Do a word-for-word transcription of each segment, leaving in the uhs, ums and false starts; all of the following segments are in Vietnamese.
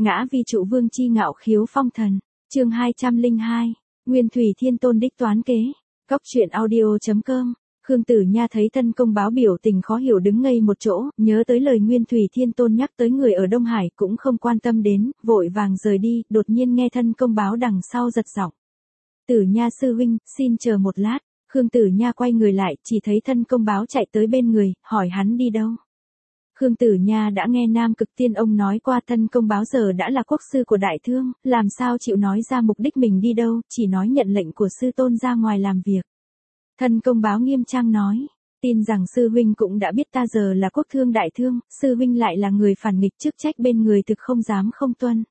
Ngã vi trụ vương chi ngạo khiếu phong thần. Chương hai trăm lẻ hai. Nguyên Thủy Thiên Tôn đích toán kế. Cốc truyện audio chấm com. Khương Tử Nha thấy Thân Công Báo biểu tình khó hiểu đứng ngây một chỗ, nhớ tới lời Nguyên Thủy Thiên Tôn nhắc tới người ở Đông Hải cũng không quan tâm đến, vội vàng rời đi, đột nhiên nghe Thân Công Báo đằng sau giật giọng. Tử Nha sư huynh, xin chờ một lát. Khương Tử Nha quay người lại, chỉ thấy Thân Công Báo chạy tới bên người, hỏi hắn đi đâu. Khương Tử Nha đã nghe Nam Cực Tiên ông nói qua Thân Công Báo giờ đã là quốc sư của Đại Thương, làm sao chịu nói ra mục đích mình đi đâu, chỉ nói nhận lệnh của sư tôn ra ngoài làm việc. Thân Công Báo nghiêm trang nói, tin rằng sư huynh cũng đã biết ta giờ là quốc thương Đại Thương, sư huynh lại là người phản nghịch chức trách bên người thực không dám không tuân.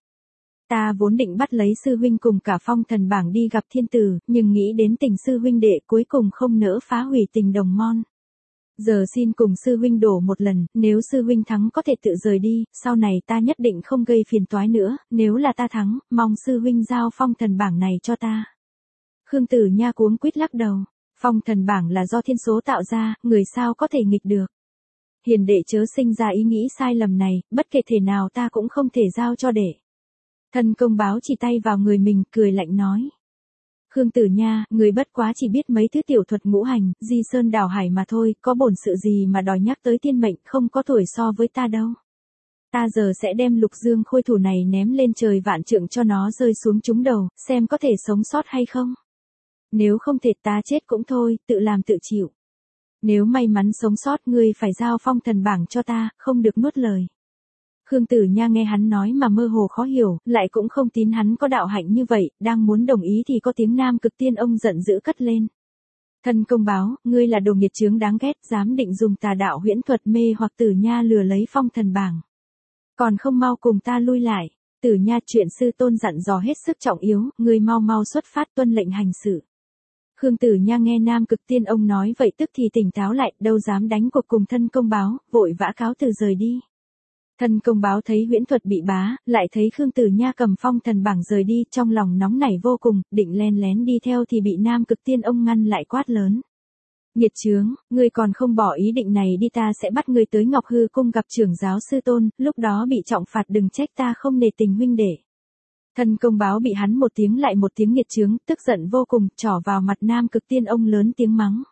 Ta vốn định bắt lấy sư huynh cùng cả phong thần bảng đi gặp thiên tử, nhưng nghĩ đến tình sư huynh đệ cuối cùng không nỡ phá hủy tình đồng môn. Giờ xin cùng sư huynh đổ một lần, nếu sư huynh thắng có thể tự rời đi, sau này ta nhất định không gây phiền toái nữa, nếu là ta thắng, mong sư huynh giao phong thần bảng này cho ta. Khương Tử Nha cuống quýt lắc đầu, phong thần bảng là do thiên số tạo ra, người sao có thể nghịch được. Hiền đệ chớ sinh ra ý nghĩ sai lầm này, bất kể thể nào ta cũng không thể giao cho đệ. Thân Công Báo chỉ tay vào người mình, cười lạnh nói. Khương Tử Nha, người bất quá chỉ biết mấy thứ tiểu thuật ngũ hành, di sơn đảo hải mà thôi, có bổn sự gì mà đòi nhắc tới thiên mệnh, không có tuổi so với ta đâu. Ta giờ sẽ đem Lục Dương khôi thủ này ném lên trời vạn trượng cho nó rơi xuống trúng đầu, xem có thể sống sót hay không. Nếu không thể ta chết cũng thôi, tự làm tự chịu. Nếu may mắn sống sót ngươi phải giao phong thần bảng cho ta, không được nuốt lời. Khương Tử Nha nghe hắn nói mà mơ hồ khó hiểu, lại cũng không tin hắn có đạo hạnh như vậy, đang muốn đồng ý thì có tiếng Nam Cực Tiên ông giận dữ cất lên. Thân Công Báo, ngươi là đồ nghiệt chướng đáng ghét, dám định dùng tà đạo huyễn thuật mê hoặc Tử Nha lừa lấy phong thần bảng. Còn không mau cùng ta lui lại. Tử Nha, chuyện sư tôn dặn dò hết sức trọng yếu, ngươi mau mau xuất phát tuân lệnh hành sự. Khương Tử Nha nghe Nam Cực Tiên ông nói vậy tức thì tỉnh táo lại, đâu dám đánh cuộc cùng Thân Công Báo, vội vã cáo từ rời đi. Thân Công Báo thấy huyễn thuật bị bá, lại thấy Khương Tử Nha cầm phong thần bảng rời đi, trong lòng nóng nảy vô cùng, định len lén đi theo thì bị Nam Cực Tiên ông ngăn lại quát lớn. Nghiệt chướng, ngươi còn không bỏ ý định này đi, ta sẽ bắt ngươi tới Ngọc Hư cung gặp trưởng giáo sư tôn, lúc đó bị trọng phạt đừng trách ta không nể tình huynh đệ. Thân Công Báo bị hắn một tiếng lại một tiếng nghiệt chướng, tức giận vô cùng, trỏ vào mặt Nam Cực Tiên ông lớn tiếng mắng.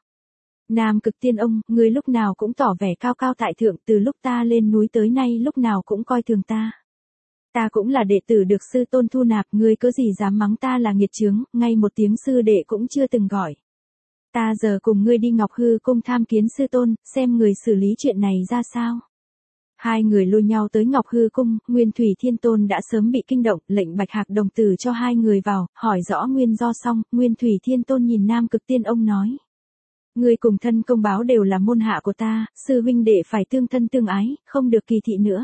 Nam Cực Tiên ông, ngươi lúc nào cũng tỏ vẻ cao cao tại thượng, từ lúc ta lên núi tới nay lúc nào cũng coi thường ta. Ta cũng là đệ tử được sư tôn thu nạp, ngươi có gì dám mắng ta là nghiệt chướng, ngay một tiếng sư đệ cũng chưa từng gọi. Ta giờ cùng ngươi đi Ngọc Hư cung tham kiến sư tôn, xem người xử lý chuyện này ra sao. Hai người lôi nhau tới Ngọc Hư cung, Nguyên Thủy Thiên Tôn đã sớm bị kinh động, lệnh Bạch Hạc đồng tử cho hai người vào, hỏi rõ nguyên do xong, Nguyên Thủy Thiên Tôn nhìn Nam Cực Tiên ông nói. Ngươi cùng Thân Công Báo đều là môn hạ của ta, sư huynh đệ phải tương thân tương ái, không được kỳ thị nữa.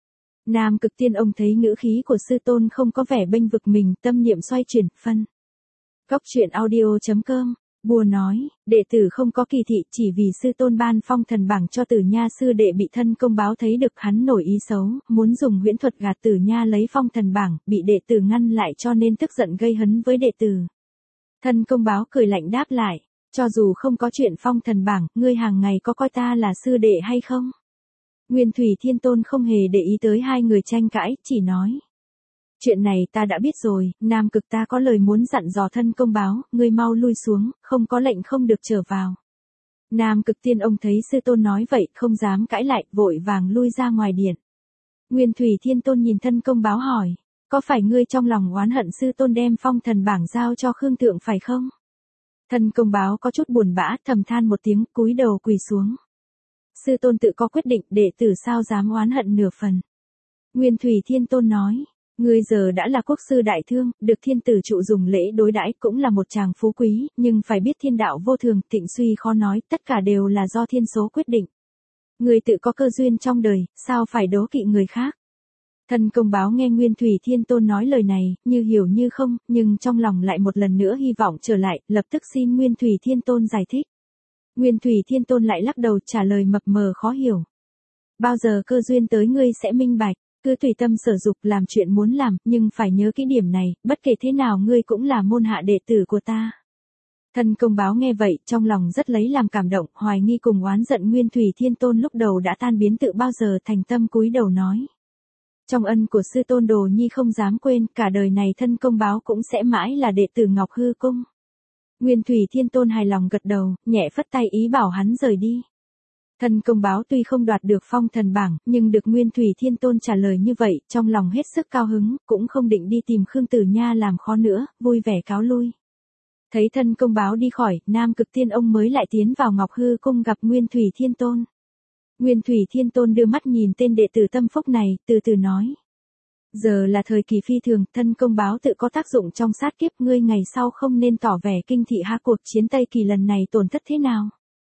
Nam Cực Tiên ông thấy ngữ khí của sư tôn không có vẻ bênh vực mình, tâm niệm xoay chuyển, phân. Cốc truyện audio chấm com. Bùa nói, đệ tử không có kỳ thị, chỉ vì sư tôn ban phong thần bảng cho Tử Nha sư đệ bị Thân Công Báo thấy được hắn nổi ý xấu, muốn dùng huyễn thuật gạt Tử Nha lấy phong thần bảng, bị đệ tử ngăn lại cho nên tức giận gây hấn với đệ tử. Thân Công Báo cười lạnh đáp lại, cho dù không có chuyện phong thần bảng, ngươi hàng ngày có coi ta là sư đệ hay không? Nguyên Thủy Thiên Tôn không hề để ý tới hai người tranh cãi, chỉ nói. Chuyện này ta đã biết rồi, Nam Cực ta có lời muốn dặn dò Thân Công Báo, ngươi mau lui xuống, không có lệnh không được trở vào. Nam Cực Tiên ông thấy sư tôn nói vậy, không dám cãi lại, vội vàng lui ra ngoài điện. Nguyên Thủy Thiên Tôn nhìn Thân Công Báo hỏi, có phải ngươi trong lòng oán hận sư tôn đem phong thần bảng giao cho Khương Thượng phải không? Thân Công Báo có chút buồn bã, thầm than một tiếng, cúi đầu quỳ xuống. Sư tôn tự có quyết định, đệ tử sao dám oán hận nửa phần. Nguyên Thủy Thiên Tôn nói. Ngươi giờ đã là quốc sư Đại Thương, được thiên tử trụ dùng lễ đối đãi, cũng là một chàng phú quý, nhưng phải biết thiên đạo vô thường, thịnh suy khó nói, tất cả đều là do thiên số quyết định. Ngươi tự có cơ duyên trong đời, sao phải đố kỵ người khác? Thân Công Báo nghe Nguyên Thủy Thiên Tôn nói lời này, như hiểu như không, nhưng trong lòng lại một lần nữa hy vọng trở lại, lập tức xin Nguyên Thủy Thiên Tôn giải thích. Nguyên Thủy Thiên Tôn lại lắc đầu trả lời mập mờ khó hiểu. Bao giờ cơ duyên tới ngươi sẽ minh bạch. Cứ tùy tâm sở dục làm chuyện muốn làm, nhưng phải nhớ cái điểm này, bất kể thế nào ngươi cũng là môn hạ đệ tử của ta. Thân Công Báo nghe vậy, trong lòng rất lấy làm cảm động, hoài nghi cùng oán giận Nguyên Thủy Thiên Tôn lúc đầu đã tan biến tự bao giờ, thành tâm cúi đầu nói. Trong ân của sư tôn Đồ Nhi không dám quên, cả đời này thân công báo cũng sẽ mãi là đệ tử Ngọc Hư Cung. Nguyên Thủy Thiên Tôn hài lòng gật đầu, nhẹ phất tay ý bảo hắn rời đi. Thân công báo tuy không đoạt được phong thần bảng, nhưng được Nguyên Thủy Thiên Tôn trả lời như vậy, trong lòng hết sức cao hứng, cũng không định đi tìm Khương Tử Nha làm khó nữa, vui vẻ cáo lui. Thấy thân công báo đi khỏi, Nam Cực Tiên ông mới lại tiến vào Ngọc Hư Cung gặp Nguyên Thủy Thiên Tôn. Nguyên Thủy Thiên Tôn đưa mắt nhìn tên đệ tử tâm phúc này, từ từ nói. Giờ là thời kỳ phi thường, thân công báo tự có tác dụng trong sát kiếp, ngươi ngày sau không nên tỏ vẻ kinh thị ha, cuộc chiến Tây Kỳ lần này tổn thất thế nào.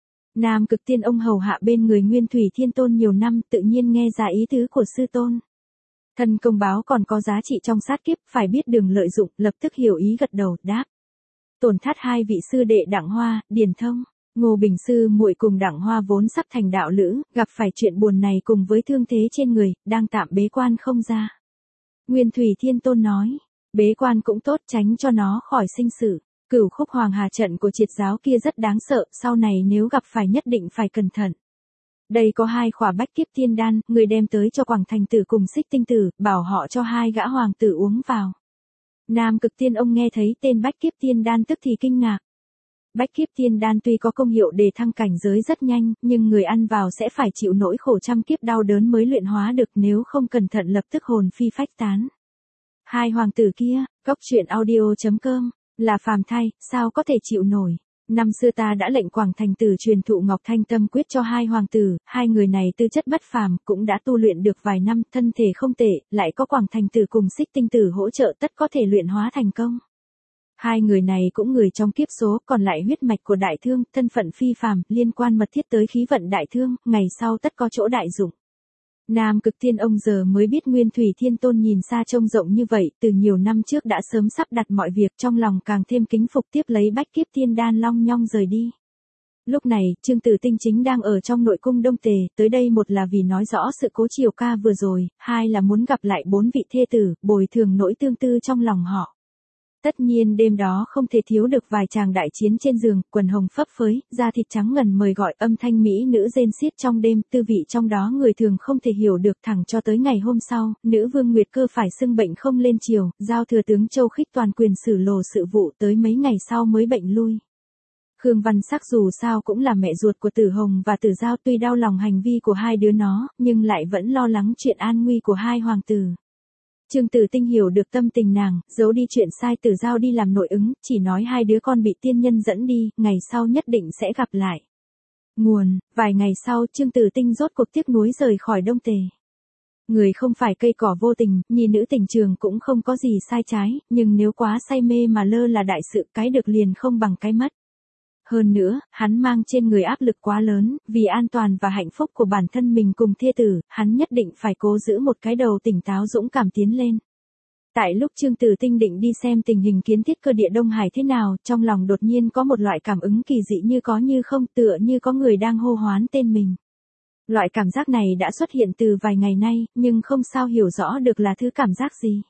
Nam Cực Tiên ông hầu hạ bên người Nguyên Thủy Thiên Tôn nhiều năm, tự nhiên nghe ra ý tứ của sư tôn. Thân công báo còn có giá trị trong sát kiếp, phải biết đường lợi dụng, lập tức hiểu ý gật đầu, đáp. Tổn thất hai vị sư đệ Đặng Hoa, Điền Thông, Ngô Bình sư muội cùng Đặng Hoa vốn sắp thành đạo lữ, gặp phải chuyện buồn này cùng với thương thế trên người, đang tạm bế quan không ra. Nguyên Thủy Thiên Tôn nói, bế quan cũng tốt, tránh cho nó khỏi sinh sự. Cửu khúc hoàng hà trận của triệt giáo kia rất đáng sợ, sau này nếu gặp phải nhất định phải cẩn thận. Đây có hai khỏa bách kiếp tiên đan, người đem tới cho Quảng Thành Tử cùng Xích Tinh Tử, bảo họ cho hai gã hoàng tử uống vào. Nam Cực Tiên ông nghe thấy tên bách kiếp tiên đan tức thì kinh ngạc. Bách kiếp tiên đan tuy có công hiệu để thăng cảnh giới rất nhanh, nhưng người ăn vào sẽ phải chịu nỗi khổ trăm kiếp đau đớn mới luyện hóa được, nếu không cẩn thận lập tức hồn phi phách tán. Hai hoàng tử kia, góc truyện audio chấm com, là phàm thai, sao có thể chịu nổi. Năm xưa ta đã lệnh Quảng Thành Tử truyền thụ Ngọc Thanh Tâm Quyết cho hai hoàng tử, hai người này tư chất bất phàm, cũng đã tu luyện được vài năm, thân thể không tệ, lại có Quảng Thành Tử cùng Xích Tinh Tử hỗ trợ, tất có thể luyện hóa thành công. Hai người này cũng người trong kiếp số, còn lại huyết mạch của Đại Thương, thân phận phi phàm, liên quan mật thiết tới khí vận Đại Thương, ngày sau tất có chỗ đại dụng. Nam Cực Tiên ông giờ mới biết Nguyên Thủy Thiên Tôn nhìn xa trông rộng như vậy, từ nhiều năm trước đã sớm sắp đặt mọi việc, trong lòng càng thêm kính phục, tiếp lấy bách kiếp tiên đan long nhong rời đi. Lúc này, Trương Tử Tinh chính đang ở trong nội cung Đông Tề, tới đây một là vì nói rõ sự cố chiều ca vừa rồi, hai là muốn gặp lại bốn vị thê tử, bồi thường nỗi tương tư trong lòng họ. Tất nhiên đêm đó không thể thiếu được vài chàng đại chiến trên giường, quần hồng phấp phới, da thịt trắng ngần mời gọi, âm thanh mỹ nữ rên xiết trong đêm, tư vị trong đó người thường không thể hiểu được, thẳng cho tới ngày hôm sau, nữ vương Nguyệt Cơ phải xưng bệnh không lên chiều, giao thừa tướng Châu Khích toàn quyền xử lồ sự vụ, tới mấy ngày sau mới bệnh lui. Khương Văn Sắc dù sao cũng là mẹ ruột của Tử Hồng và Tử Giao, tuy đau lòng hành vi của hai đứa nó, nhưng lại vẫn lo lắng chuyện an nguy của hai hoàng tử. Trương Tử Tinh hiểu được tâm tình nàng, giấu đi chuyện sai Tử Giao đi làm nội ứng, chỉ nói hai đứa con bị tiên nhân dẫn đi, ngày sau nhất định sẽ gặp lại. Nguồn, vài ngày sau Trương Tử Tinh rốt cuộc tiếc nuối rời khỏi Đông Tề. Người không phải cây cỏ vô tình, nhi nữ tình trường cũng không có gì sai trái, nhưng nếu quá say mê mà lơ là đại sự, cái được liền không bằng cái mất. Hơn nữa, hắn mang trên người áp lực quá lớn, vì an toàn và hạnh phúc của bản thân mình cùng thê tử, hắn nhất định phải cố giữ một cái đầu tỉnh táo dũng cảm tiến lên. Tại lúc Trương Tử Tinh định đi xem tình hình kiến thiết cơ địa Đông Hải thế nào, trong lòng đột nhiên có một loại cảm ứng kỳ dị như có như không, tựa như có người đang hô hoán tên mình. Loại cảm giác này đã xuất hiện từ vài ngày nay, nhưng không sao hiểu rõ được là thứ cảm giác gì.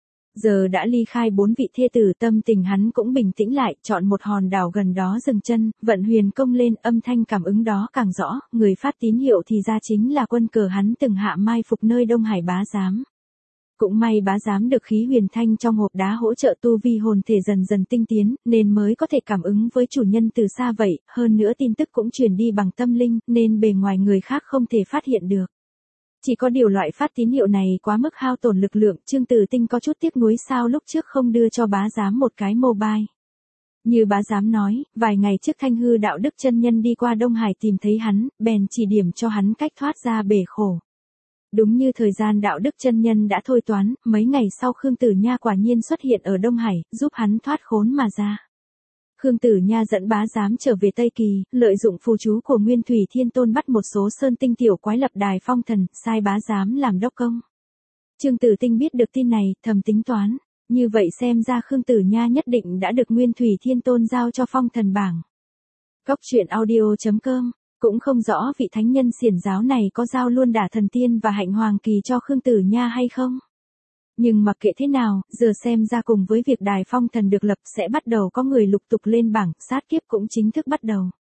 Giờ đã ly khai bốn vị thê tử, tâm tình hắn cũng bình tĩnh lại, chọn một hòn đảo gần đó dừng chân, vận huyền công lên, âm thanh cảm ứng đó càng rõ, người phát tín hiệu thì ra chính là quân cờ hắn từng hạ mai phục nơi Đông Hải Bá Giám. Cũng may Bá Giám được khí huyền thanh trong hộp đá hỗ trợ tu vi hồn thể dần dần tinh tiến, nên mới có thể cảm ứng với chủ nhân từ xa vậy, hơn nữa tin tức cũng truyền đi bằng tâm linh, nên bề ngoài người khác không thể phát hiện được. Chỉ có điều loại phát tín hiệu này quá mức hao tổn lực lượng, Trương Tử Tinh có chút tiếc nuối sao lúc trước không đưa cho Bá Giám một cái mobile. Như Bá Giám nói, vài ngày trước Thanh Hư Đạo Đức chân nhân đi qua Đông Hải tìm thấy hắn, bèn chỉ điểm cho hắn cách thoát ra bể khổ. Đúng như thời gian Đạo Đức chân nhân đã thôi toán, mấy ngày sau Khương Tử Nha quả nhiên xuất hiện ở Đông Hải, giúp hắn thoát khốn mà ra. Khương Tử Nha dẫn Bá Giám trở về Tây Kỳ, lợi dụng phù chú của Nguyên Thủy Thiên Tôn bắt một số sơn tinh tiểu quái lập đài phong thần, sai Bá Giám làm đốc công. Trương Tử Tinh biết được tin này, thầm tính toán, như vậy xem ra Khương Tử Nha nhất định đã được Nguyên Thủy Thiên Tôn giao cho phong thần bảng. Góc truyện audio chấm com, cũng không rõ vị thánh nhân xiển giáo này có giao luôn đả thần tiên và hạnh hoàng kỳ cho Khương Tử Nha hay không. Nhưng mặc kệ thế nào, giờ xem ra cùng với việc đài phong thần được lập sẽ bắt đầu có người lục tục lên bảng, sát kiếp cũng chính thức bắt đầu.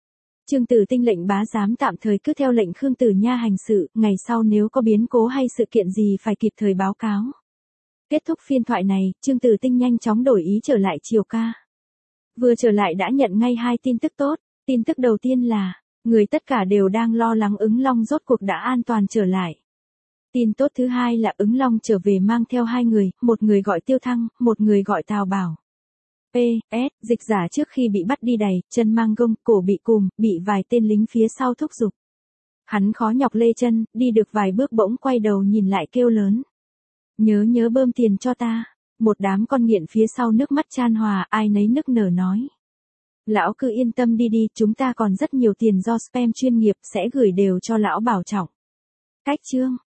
Trương Tử Tinh lệnh bá giám tạm thời cứ theo lệnh Khương Tử Nha hành sự, ngày sau nếu có biến cố hay sự kiện gì phải kịp thời báo cáo. Kết thúc phiên thoại này, Trương Tử Tinh nhanh chóng đổi ý trở lại Triều ca. Vừa trở lại đã nhận ngay hai tin tức tốt. Tin tức đầu tiên là, người tất cả đều đang lo lắng Ứng Long rốt cuộc đã an toàn trở lại. Tin tốt thứ hai là Ứng Long trở về mang theo hai người, một người gọi Tiêu Thăng, một người gọi Tào Bảo. P S Dịch giả trước khi bị bắt đi đày, chân mang gông, cổ bị cùm, bị vài tên lính phía sau thúc giục. Hắn khó nhọc lê chân, đi được vài bước bỗng quay đầu nhìn lại kêu lớn. Nhớ nhớ bơm tiền cho ta. Một đám con nghiện phía sau nước mắt chan hòa, ai nấy nức nở nói. Lão cứ yên tâm đi đi, chúng ta còn rất nhiều tiền do spam chuyên nghiệp sẽ gửi đều cho lão bảo trọng. Cách chương